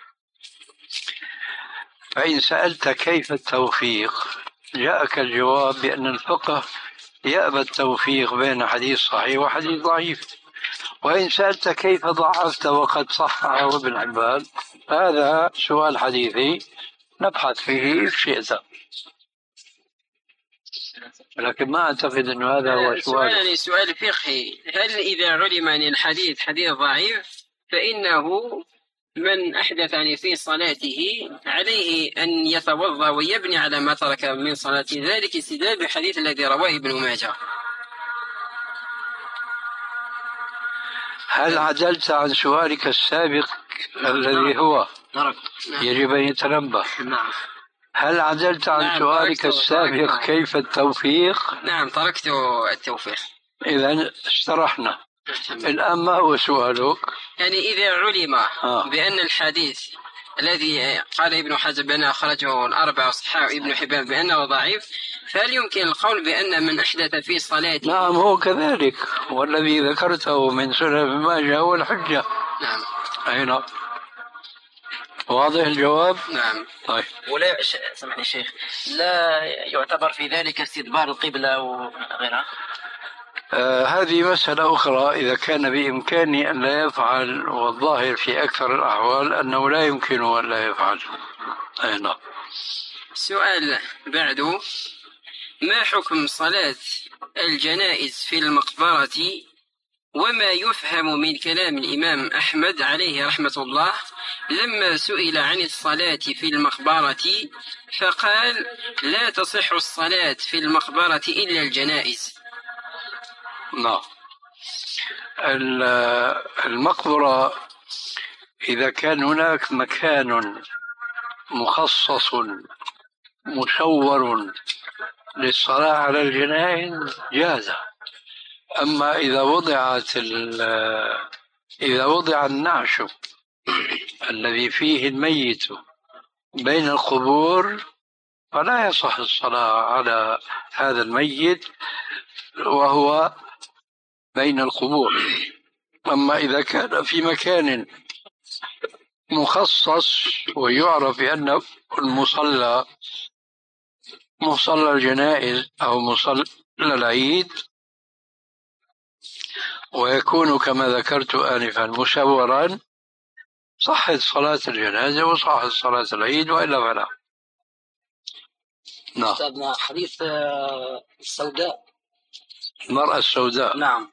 فإن سألت كيف التوفيق، جاءك الجواب بأن الفقه يأبى التوفيق بين حديث صحيح وحديث ضعيف. وإن سألت كيف ضعفت وقد صححه ابن حبان، هذا سؤال حديثي نبحث فيه إن شئت، لكن ما أعتقد أن هذا هو سؤال. يعني سؤال فقهي: هل إذا علم أن الحديث حديث ضعيف فإنه من أحدث يعني في صلاته عليه أن يتوضأ ويبني على ما ترك من صلاته، ذلك استدلال بالحديث الذي رواه ابن ماجه. هل عدلت عن سؤالك السابق الذي هو يجب أن يتنبه؟ نعم. هل عدلت عن نعم سؤالك السابق تركت. كيف التوفيق؟ نعم، تركت التوفيق. إذن استرحنا. الآن ما هو سؤالك؟ يعني إذا علم آه. بأن الحديث الذي قال ابن حزم بأنه أخرجه الأربعة وصححه ابن حبان بأنه ضعيف، فهل يمكن القول بأن من أحدث في صلاته؟ نعم، هو كذلك، والذي ذكرته من سنن ابن ماجه هو الحجة. نعم. أي نعم. واضح الجواب؟ نعم. طيب. ولا سمحني شيخ، لا يعتبر في ذلك استدبار القبلة وغيرها؟ آه هذه مسألة أخرى. إذا كان بإمكاني أن لا يفعل، والظاهر في أكثر الأحوال أنه لا يمكنه أن لا يفعل. أي نعم. سؤال بعده: ما حكم صلاة الجنائز في المقبرة، وما يفهم من كلام الإمام أحمد عليه رحمة الله لما سئل عن الصلاة في المقبرة فقال: لا تصح الصلاة في المقبرة إلا الجنائز. نعم. المقبرة إذا كان هناك مكان مخصص مشور للصلاة على الجنائز جاز. أما إذا وضعت إذا وضع النعش الذي فيه الميت بين القبور فلا يصح الصلاة على هذا الميت وهو بين القبور. أما إذا كان في مكان مخصص ويعرف بأنه المصلى مصلى الجنائز أو مصلى العيد، ويكون كما ذكرت آنفا مشورا، صحت صلاة الجنازة وصحت صلاة العيد، وإلا فلا. نعم. أستاذنا حديث السوداء، المرأة السوداء. نعم.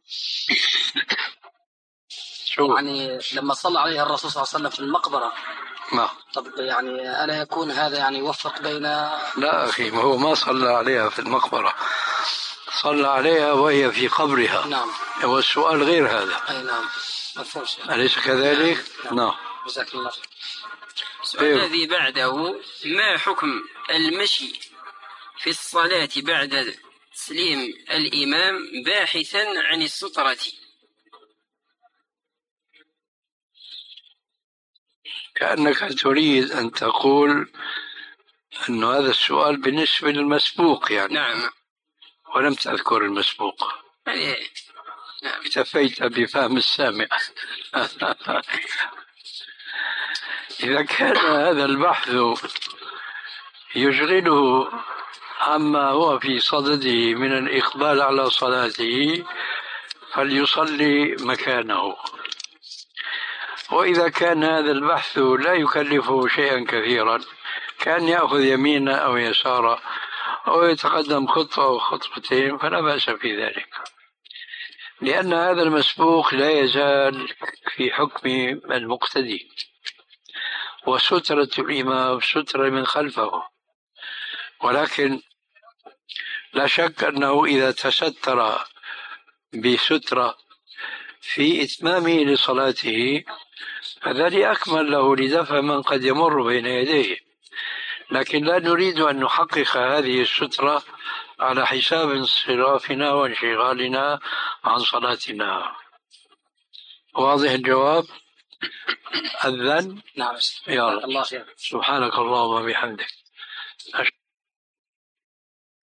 شو؟ يعني لما صلى عليها الرسول صلى الله عليه وسلم في المقبرة. نعم. طب يعني ألا يكون هذا يعني يوفق بين؟ لا أخي، ما هو ما صلى عليها في المقبرة، صلى عليها وهي في قبرها. نعم. والسؤال غير هذا. أي نعم، مفهوم شيء. أليس كذلك؟ نعم. نعم. جزاك الله. السؤال الذي بعده: ما حكم المشي في الصلاة بعد تسليم الإمام باحثا عن السترة؟ كأنك تريد أن تقول أن هذا السؤال بالنسبة للمسبوق يعني. نعم. ولم تذكر المسبوق. يعني نعم. اكتفيت بفهم السامع. إذا كان هذا البحث يشغله عما هو في صدده من الإقبال على صلاته فليصلي مكانه. وإذا كان هذا البحث لا يكلفه شيئا كثيرا، كان يأخذ يمينا أو يسارا أو يتقدم خطوة أو خطوتين، فلا بأس في ذلك، لأن هذا المسبوق لا يزال في حكم المقتدي، وسترة الإمام سترة من خلفه. ولكن لا شك أنه إذا تستر بسترة في إتمامه لصلاته هذا أكمل له لدفع من قد يمر بين يديه، لكن لا نريد أن نحقق هذه السترة على حساب انصرافنا وانشغالنا عن صلاتنا. واضح الجواب؟ أذن؟ نعم. يلا. الله خير. سبحانك اللهم وبحمدك.